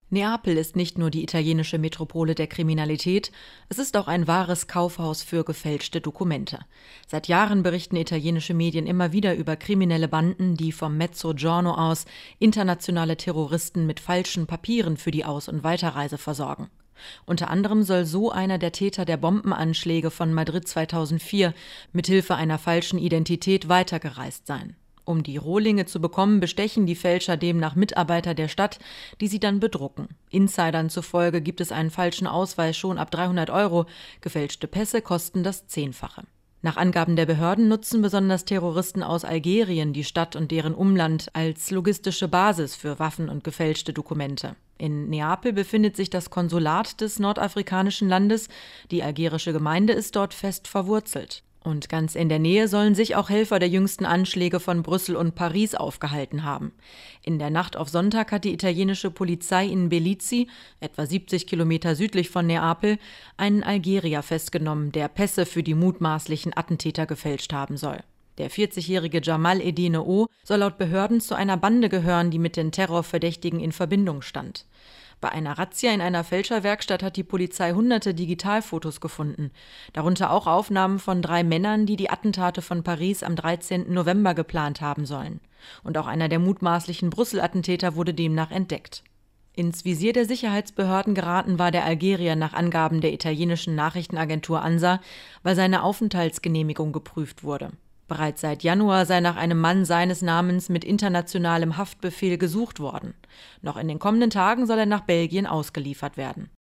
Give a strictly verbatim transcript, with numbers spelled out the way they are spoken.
Neapel ist nicht nur die italienische Metropole der Kriminalität, es ist auch ein wahres Kaufhaus für gefälschte Dokumente. Seit Jahren berichten italienische Medien immer wieder über kriminelle Banden, die vom Mezzogiorno aus internationale Terroristen mit falschen Papieren für die Aus- und Weiterreise versorgen. Unter anderem soll so einer der Täter der Bombenanschläge von Madrid zweitausendvier mithilfe einer falschen Identität weitergereist sein. Um die Rohlinge zu bekommen, bestechen die Fälscher demnach Mitarbeiter der Stadt, die sie dann bedrucken. Insidern zufolge gibt es einen falschen Ausweis schon ab dreihundert Euro, gefälschte Pässe kosten das Zehnfache. Nach Angaben der Behörden nutzen besonders Terroristen aus Algerien die Stadt und deren Umland als logistische Basis für Waffen und gefälschte Dokumente. In Neapel befindet sich das Konsulat des nordafrikanischen Landes, die algerische Gemeinde ist dort fest verwurzelt. Und ganz in der Nähe sollen sich auch Helfer der jüngsten Anschläge von Brüssel und Paris aufgehalten haben. In der Nacht auf Sonntag hat die italienische Polizei in Bellizzi, etwa siebzig Kilometer südlich von Neapel, einen Algerier festgenommen, der Pässe für die mutmaßlichen Attentäter gefälscht haben soll. Der vierzigjährige Jamal Eddine O soll laut Behörden zu einer Bande gehören, die mit den Terrorverdächtigen in Verbindung stand. Bei einer Razzia in einer Fälscherwerkstatt hat die Polizei hunderte Digitalfotos gefunden, darunter auch Aufnahmen von drei Männern, die die Attentate von Paris am dreizehnten November geplant haben sollen. Und auch einer der mutmaßlichen Brüssel-Attentäter wurde demnach entdeckt. Ins Visier der Sicherheitsbehörden geraten war der Algerier nach Angaben der italienischen Nachrichtenagentur ANSA, weil seine Aufenthaltsgenehmigung geprüft wurde. Bereits seit Januar sei nach einem Mann seines Namens mit internationalem Haftbefehl gesucht worden. Noch in den kommenden Tagen soll er nach Belgien ausgeliefert werden.